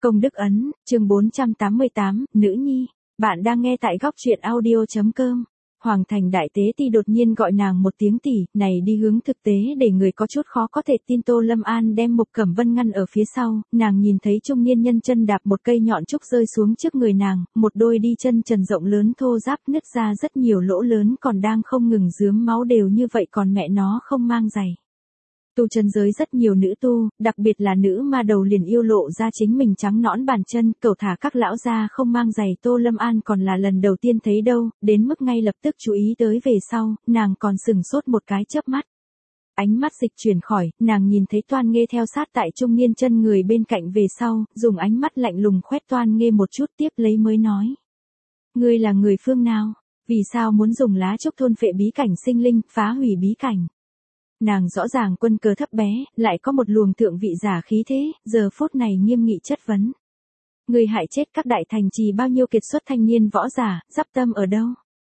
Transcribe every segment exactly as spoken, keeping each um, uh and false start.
Công đức ấn, chương bốn trăm tám mươi tám, nữ nhi. Bạn đang nghe tại góc truyện audio.com. Hoàng thành đại tế ti đột nhiên gọi nàng một tiếng tỷ, này đi hướng thực tế để người có chút khó có thể tin. Tô Lâm An đem Mục Cẩm Vân ngăn ở phía sau, nàng nhìn thấy trung niên nhân chân đạp một cây nhọn trúc rơi xuống trước người nàng, một đôi đi chân trần rộng lớn thô ráp nứt ra rất nhiều lỗ lớn còn đang không ngừng rướm máu đều như vậy còn mẹ nó không mang giày. Tu chân giới rất nhiều nữ tu, đặc biệt là nữ ma đầu liền yêu lộ ra chính mình trắng nõn bàn chân, cẩu thả các lão gia không mang giày. Tô Lâm An còn là lần đầu tiên thấy đâu, đến mức ngay lập tức chú ý tới về sau, nàng còn sừng sốt một cái chớp mắt. Ánh mắt dịch chuyển khỏi, nàng nhìn thấy Toan Nghê theo sát tại trung niên chân người bên cạnh về sau, dùng ánh mắt lạnh lùng khoét Toan Nghê một chút tiếp lấy mới nói. Ngươi là người phương nào? Vì sao muốn dùng lá trúc thôn phệ bí cảnh sinh linh, phá hủy bí cảnh? Nàng rõ ràng quân cờ thấp bé, lại có một luồng thượng vị giả khí thế, giờ phút này nghiêm nghị chất vấn. Người hại chết các đại thành trì bao nhiêu kiệt xuất thanh niên võ giả, giáp tâm ở đâu?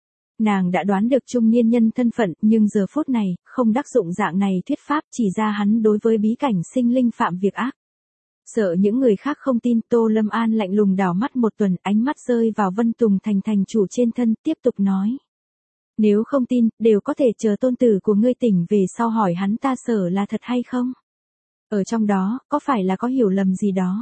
Nàng đã đoán được trung niên nhân thân phận, nhưng giờ phút này, không đắc dụng dạng này thuyết pháp chỉ ra hắn đối với bí cảnh sinh linh phạm việc ác. Sợ những người khác không tin, Tô Lâm An lạnh lùng đảo mắt một tuần, ánh mắt rơi vào Vân Tùng Thành thành chủ trên thân, tiếp tục nói. Nếu không tin, đều có thể chờ tôn tử của ngươi tỉnh về sau hỏi hắn ta sở là thật hay không. Ở trong đó, có phải là có hiểu lầm gì đó.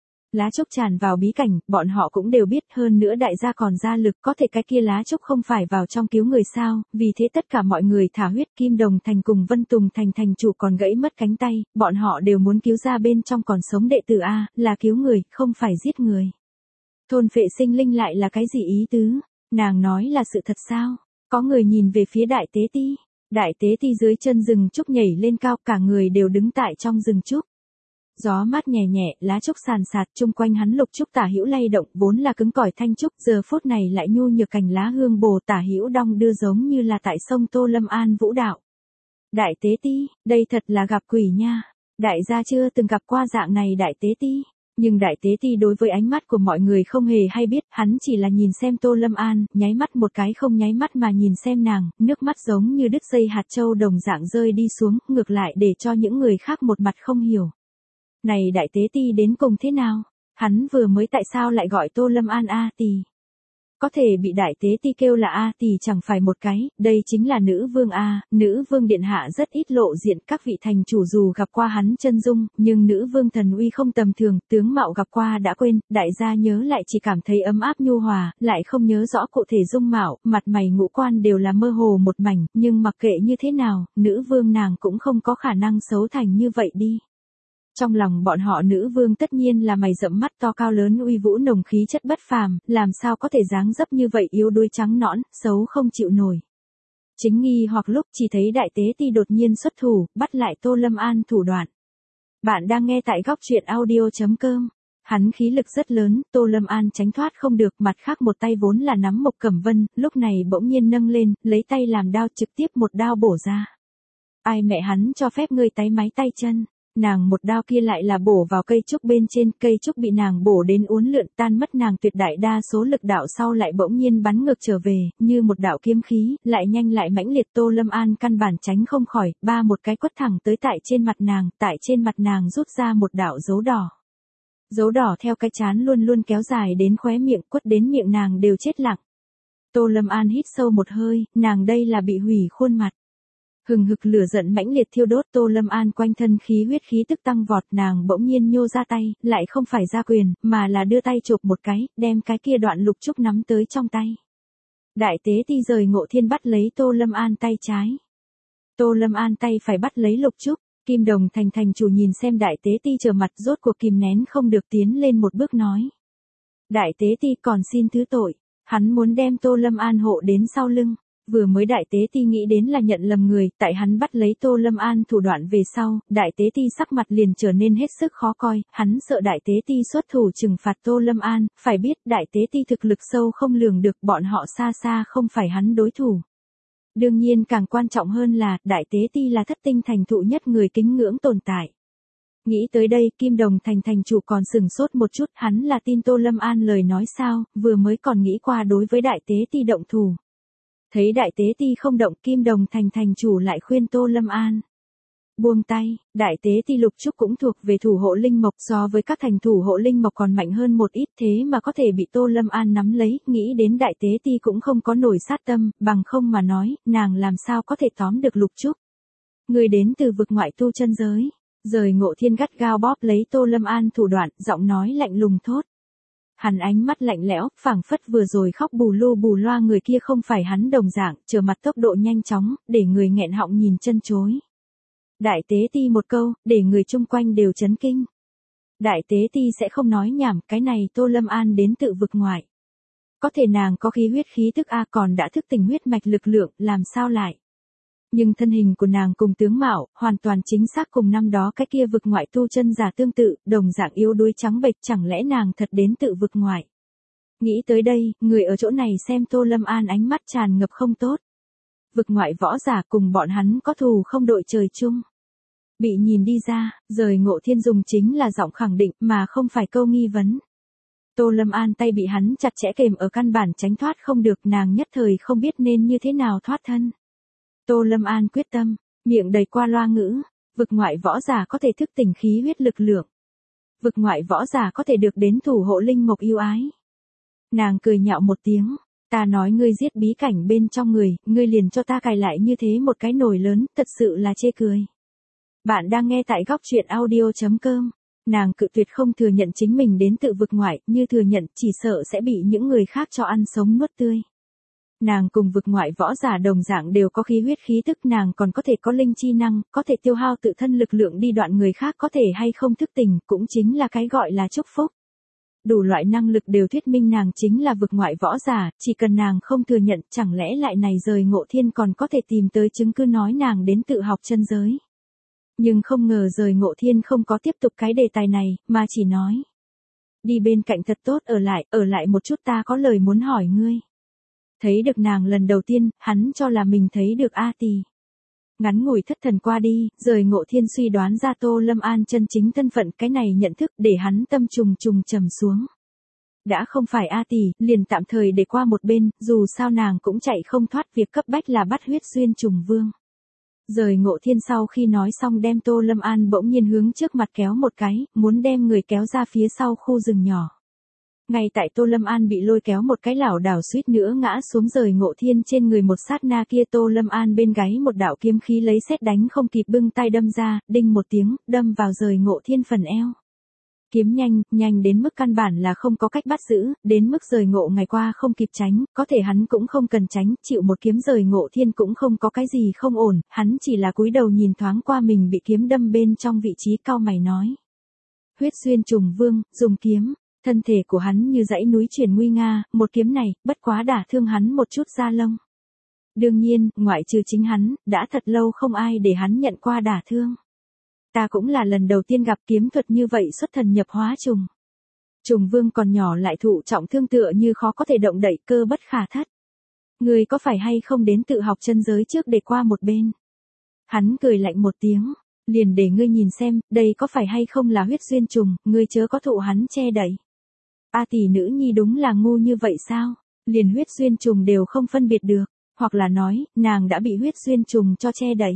Lá trúc tràn vào bí cảnh, bọn họ cũng đều biết, hơn nữa đại gia còn ra lực, có thể cái kia lá trúc không phải vào trong cứu người sao, vì thế tất cả mọi người thả huyết. Kim Đồng Thành cùng Vân Tùng Thành thành chủ còn gãy mất cánh tay, bọn họ đều muốn cứu ra bên trong còn sống đệ tử A, là cứu người, không phải giết người. Thôn phệ sinh linh lại là cái gì ý tứ? Nàng nói là sự thật sao? Có người nhìn về phía đại tế ti. Đại tế ti dưới chân rừng trúc nhảy lên cao, cả người đều đứng tại trong rừng trúc. Gió mát nhẹ nhẹ, lá trúc sàn sạt, chung quanh hắn lục trúc tả hữu lay động, vốn là cứng cỏi thanh trúc, giờ phút này lại nhu nhược cành lá hương bồ tả hữu đong đưa giống như là tại sông Tô Lâm An vũ đạo. Đại tế ti, đây thật là gặp quỷ nha. Đại gia chưa từng gặp qua dạng này đại tế ti. Nhưng đại tế ti đối với ánh mắt của mọi người không hề hay biết, hắn chỉ là nhìn xem Tô Lâm An, nháy mắt một cái không nháy mắt mà nhìn xem nàng, nước mắt giống như đứt dây hạt châu đồng dạng rơi đi xuống, ngược lại để cho những người khác một mặt không hiểu. Này đại tế ti đến cùng thế nào? Hắn vừa mới tại sao lại gọi Tô Lâm An A Tỳ? Có thể bị đại tế ti kêu là A Tỳ chẳng phải một cái, đây chính là nữ vương A, nữ vương điện hạ rất ít lộ diện, các vị thành chủ dù gặp qua hắn chân dung, nhưng nữ vương thần uy không tầm thường, tướng mạo gặp qua đã quên, đại gia nhớ lại chỉ cảm thấy ấm áp nhu hòa, lại không nhớ rõ cụ thể dung mạo, mặt mày ngũ quan đều là mơ hồ một mảnh, nhưng mặc kệ như thế nào, nữ vương nàng cũng không có khả năng xấu thành như vậy đi. Trong lòng bọn họ nữ vương tất nhiên là mày rậm mắt to cao lớn uy vũ nồng khí chất bất phàm, làm sao có thể dáng dấp như vậy yếu đuối trắng nõn, xấu không chịu nổi. Chính nghi hoặc lúc chỉ thấy đại tế ti đột nhiên xuất thủ, bắt lại Tô Lâm An thủ đoạn. Bạn đang nghe tại góc truyện audio.com. Hắn khí lực rất lớn, Tô Lâm An tránh thoát không được, mặt khác một tay vốn là nắm Mục Cẩm Vân, lúc này bỗng nhiên nâng lên, lấy tay làm đao trực tiếp một đao bổ ra. Ai mẹ hắn cho phép ngươi tái máy tay chân? Nàng một đao kia lại là bổ vào cây trúc bên trên, cây trúc bị nàng bổ đến uốn lượn tan mất, nàng tuyệt đại đa số lực đạo sau lại bỗng nhiên bắn ngược trở về, như một đạo kiếm khí, lại nhanh lại mãnh liệt. Tô Lâm An căn bản tránh không khỏi, ba một cái quất thẳng tới tại trên mặt nàng, tại trên mặt nàng rút ra một đạo dấu đỏ. Dấu đỏ theo cái chán luôn luôn kéo dài đến khóe miệng, quất đến miệng nàng đều chết lặng. Tô Lâm An hít sâu một hơi, nàng đây là bị hủy khuôn mặt. Hừng hực lửa giận mãnh liệt thiêu đốt, Tô Lâm An quanh thân khí huyết khí tức tăng vọt, nàng bỗng nhiên nhô ra tay, lại không phải ra quyền, mà là đưa tay chụp một cái, đem cái kia đoạn lục trúc nắm tới trong tay. Đại tế ti rời Ngộ Thiên bắt lấy Tô Lâm An tay trái. Tô Lâm An tay phải bắt lấy lục trúc, Kim Đồng Thành thành chủ nhìn xem đại tế ti trở mặt rốt cuộc kìm nén không được tiến lên một bước nói. Đại tế ti còn xin thứ tội, hắn muốn đem Tô Lâm An hộ đến sau lưng. Vừa mới đại tế ti nghĩ đến là nhận lầm người, tại hắn bắt lấy Tô Lâm An thủ đoạn về sau, đại tế ti sắc mặt liền trở nên hết sức khó coi, hắn sợ đại tế ti xuất thủ trừng phạt Tô Lâm An, phải biết đại tế ti thực lực sâu không lường được, bọn họ xa xa không phải hắn đối thủ. Đương nhiên càng quan trọng hơn là, đại tế ti là thất tinh thành thụ nhất người kính ngưỡng tồn tại. Nghĩ tới đây, Kim Đồng Thành thành chủ còn sừng sốt một chút, hắn là tin Tô Lâm An lời nói sao, vừa mới còn nghĩ qua đối với đại tế ti động thủ. Thấy đại tế ti không động, Kim Đồng Thành thành chủ lại khuyên Tô Lâm An. Buông tay, đại tế ti Lục Trúc cũng thuộc về thủ hộ linh mộc, so với các thành thủ hộ linh mộc còn mạnh hơn một ít, thế mà có thể bị Tô Lâm An nắm lấy, nghĩ đến đại tế ti cũng không có nổi sát tâm, bằng không mà nói, nàng làm sao có thể tóm được Lục Trúc. Người đến từ vực ngoại tu chân giới. Rời Ngộ Thiên gắt gao bóp lấy Tô Lâm An thủ đoạn, giọng nói lạnh lùng thốt. Hắn ánh mắt lạnh lẽo, phảng phất vừa rồi khóc bù lu bù loa người kia không phải hắn đồng dạng, trở mặt tốc độ nhanh chóng, để người nghẹn họng nhìn chân chối. Đại tế ti một câu, để người chung quanh đều chấn kinh. Đại tế ti sẽ không nói nhảm, cái này Tô Lâm An đến tự vực ngoại. Có thể nàng có khí huyết khí tức A còn đã thức tỉnh huyết mạch lực lượng, làm sao lại? Nhưng thân hình của nàng cùng tướng mạo, hoàn toàn chính xác cùng năm đó cái kia vực ngoại tu chân giả tương tự, đồng dạng yếu đuối trắng bệch, chẳng lẽ nàng thật đến tự vực ngoại. Nghĩ tới đây, người ở chỗ này xem Tô Lâm An ánh mắt tràn ngập không tốt. Vực ngoại võ giả cùng bọn hắn có thù không đội trời chung. Bị nhìn đi ra, rời Ngộ Thiên dùng chính là giọng khẳng định mà không phải câu nghi vấn. Tô Lâm An tay bị hắn chặt chẽ kềm ở căn bản tránh thoát không được, nàng nhất thời không biết nên như thế nào thoát thân. Tô Lâm An quyết tâm, miệng đầy qua loa ngữ, vực ngoại võ giả có thể thức tỉnh khí huyết lực lượng. Vực ngoại võ giả có thể được đến thủ hộ linh mộc yêu ái. Nàng cười nhạo một tiếng, ta nói ngươi giết bí cảnh bên trong người, ngươi liền cho ta cài lại như thế một cái nồi lớn, thật sự là chê cười. Bạn đang nghe tại góc truyện audio chấm com. Nàng cự tuyệt không thừa nhận chính mình đến tự vực ngoại, như thừa nhận chỉ sợ sẽ bị những người khác cho ăn sống nuốt tươi. Nàng cùng vực ngoại võ giả đồng dạng đều có khí huyết khí tức, nàng còn có thể có linh chi năng, có thể tiêu hao tự thân lực lượng đi đoạn người khác có thể hay không thức tỉnh, cũng chính là cái gọi là chúc phúc. Đủ loại năng lực đều thuyết minh nàng chính là vực ngoại võ giả, chỉ cần nàng không thừa nhận, chẳng lẽ lại này rời Ngộ Thiên còn có thể tìm tới chứng cứ nói nàng đến tự học chân giới. Nhưng không ngờ rời Ngộ Thiên không có tiếp tục cái đề tài này, mà chỉ nói. Đi bên cạnh thật tốt, ở lại, ở lại một chút, ta có lời muốn hỏi ngươi. Thấy được nàng lần đầu tiên, hắn cho là mình thấy được A Tỳ. Ngắn ngủi thất thần qua đi, rời Ngộ Thiên suy đoán ra Tô Lâm An chân chính thân phận, cái này nhận thức để hắn tâm trùng trùng trầm xuống. Đã không phải A Tỳ, liền tạm thời để qua một bên, dù sao nàng cũng chạy không thoát việc cấp bách là bắt huyết xuyên trùng vương. Rời Ngộ Thiên sau khi nói xong đem Tô Lâm An bỗng nhiên hướng trước mặt kéo một cái, muốn đem người kéo ra phía sau khu rừng nhỏ. Ngay tại Tô Lâm An bị lôi kéo một cái lảo đảo suýt nữa ngã xuống rời Ngộ Thiên trên người một sát na kia, Tô Lâm An bên gáy một đạo kiếm khí lấy sét đánh không kịp bưng tay đâm ra, đinh một tiếng, đâm vào rời Ngộ Thiên phần eo. Kiếm nhanh, nhanh đến mức căn bản là không có cách bắt giữ, đến mức rời Ngộ ngày qua không kịp tránh, có thể hắn cũng không cần tránh, chịu một kiếm rời Ngộ Thiên cũng không có cái gì không ổn, hắn chỉ là cúi đầu nhìn thoáng qua mình bị kiếm đâm bên trong vị trí, cau mày nói. Huyết xuyên trùng vương, dùng kiếm. Thân thể của hắn như dãy núi chuyển nguy nga, một kiếm này, bất quá đả thương hắn một chút da lông. Đương nhiên, ngoại trừ chính hắn, đã thật lâu không ai để hắn nhận qua đả thương. Ta cũng là lần đầu tiên gặp kiếm thuật như vậy, xuất thần nhập hóa trùng. Trùng vương còn nhỏ lại thụ trọng thương, tựa như khó có thể động đậy, cơ bất khả thất. Người có phải hay không đến tự học chân giới trước để qua một bên? Hắn cười lạnh một tiếng. Liền để ngươi nhìn xem, đây có phải hay không là huyết xuyên trùng, ngươi chớ có thụ hắn che đậy. A Tỷ nữ nhi đúng là ngu như vậy sao? Liền huyết xuyên trùng đều không phân biệt được, hoặc là nói, nàng đã bị huyết xuyên trùng cho che đậy.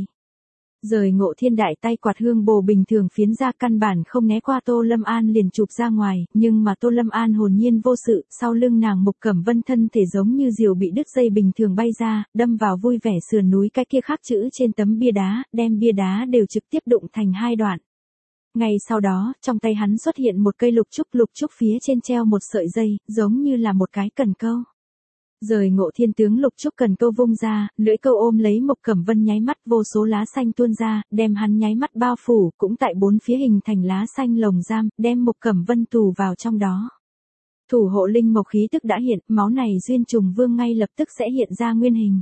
Rời Ngộ Thiên đại tay quạt hương bồ bình thường phiến ra, căn bản không né qua Tô Lâm An liền chụp ra ngoài, nhưng mà Tô Lâm An hồn nhiên vô sự, sau lưng nàng Mục Cẩm Vân thân thể giống như diều bị đứt dây bình thường bay ra, đâm vào vui vẻ sườn núi cái kia khắc chữ trên tấm bia đá, đem bia đá đều trực tiếp đụng thành hai đoạn. Ngay sau đó, trong tay hắn xuất hiện một cây lục trúc, lục trúc phía trên treo một sợi dây, giống như là một cái cần câu. Rời Ngộ Thiên tướng lục trúc cần câu vung ra, lưỡi câu ôm lấy Mục Cẩm Vân, nháy mắt vô số lá xanh tuôn ra, đem hắn nháy mắt bao phủ, cũng tại bốn phía hình thành lá xanh lồng giam, đem Mục Cẩm Vân tù vào trong đó. Thủ hộ linh mộc khí tức đã hiện, máu này duyên trùng vương ngay lập tức sẽ hiện ra nguyên hình.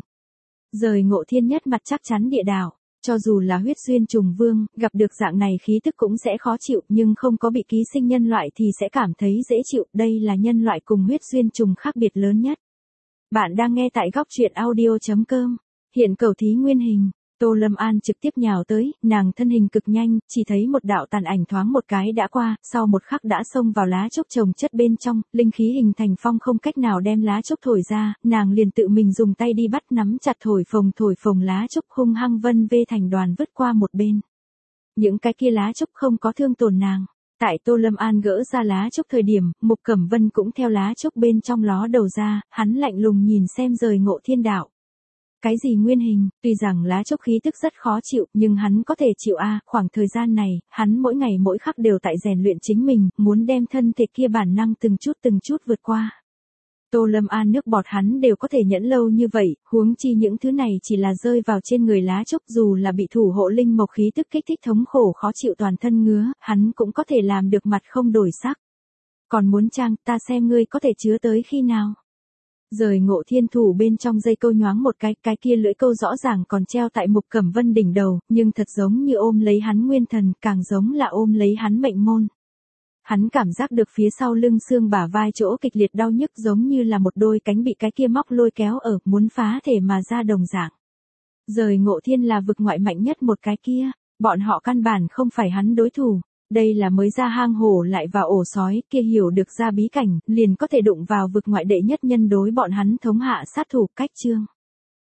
Rời Ngộ Thiên nhất mặt chắc chắn địa đạo. Cho dù là huyết duyên trùng vương, gặp được dạng này khí tức cũng sẽ khó chịu, nhưng không có bị ký sinh nhân loại thì sẽ cảm thấy dễ chịu, đây là nhân loại cùng huyết duyên trùng khác biệt lớn nhất. Bạn đang nghe tại góc truyện audio chấm com, hiện cầu thí nguyên hình, Tô Lâm An trực tiếp nhào tới, nàng thân hình cực nhanh, chỉ thấy một đạo tàn ảnh thoáng một cái đã qua, sau một khắc đã xông vào lá trúc trồng chất bên trong, linh khí hình thành phong không cách nào đem lá trúc thổi ra, nàng liền tự mình dùng tay đi bắt nắm chặt thổi phồng thổi phồng lá trúc, hung hăng vân vê thành đoàn vứt qua một bên. Những cái kia lá trúc không có thương tổn nàng. Tại Tô Lâm An gỡ ra lá trúc thời điểm, Mục Cẩm Vân cũng theo lá trúc bên trong ló đầu ra, hắn lạnh lùng nhìn xem Rời Ngộ Thiên đạo. Cái gì nguyên hình, tuy rằng lá trúc khí tức rất khó chịu, nhưng hắn có thể chịu a, à, khoảng thời gian này, hắn mỗi ngày mỗi khắc đều tại rèn luyện chính mình, muốn đem thân thể kia bản năng từng chút từng chút vượt qua. Tô Lâm An nước bọt hắn đều có thể nhẫn lâu như vậy, huống chi những thứ này chỉ là rơi vào trên người lá trúc, dù là bị thủ hộ linh mộc khí tức kích thích thống khổ khó chịu toàn thân ngứa, hắn cũng có thể làm được mặt không đổi sắc. Còn muốn trang, ta xem ngươi có thể chứa tới khi nào. Rời Ngộ Thiên thủ bên trong dây câu nhoáng một cái, cái kia lưỡi câu rõ ràng còn treo tại Mục Cẩm Vân đỉnh đầu, nhưng thật giống như ôm lấy hắn nguyên thần, càng giống là ôm lấy hắn mệnh môn. Hắn cảm giác được phía sau lưng xương bả vai chỗ kịch liệt đau nhức giống như là một đôi cánh bị cái kia móc lôi kéo ở, muốn phá thể mà ra đồng dạng. Rời Ngộ Thiên là vực ngoại mạnh nhất một cái kia, bọn họ căn bản không phải hắn đối thủ. Đây là mới ra hang hổ lại vào ổ sói, kia hiểu được ra bí cảnh, liền có thể đụng vào vực ngoại đệ nhất nhân đối bọn hắn thống hạ sát thủ cách chương.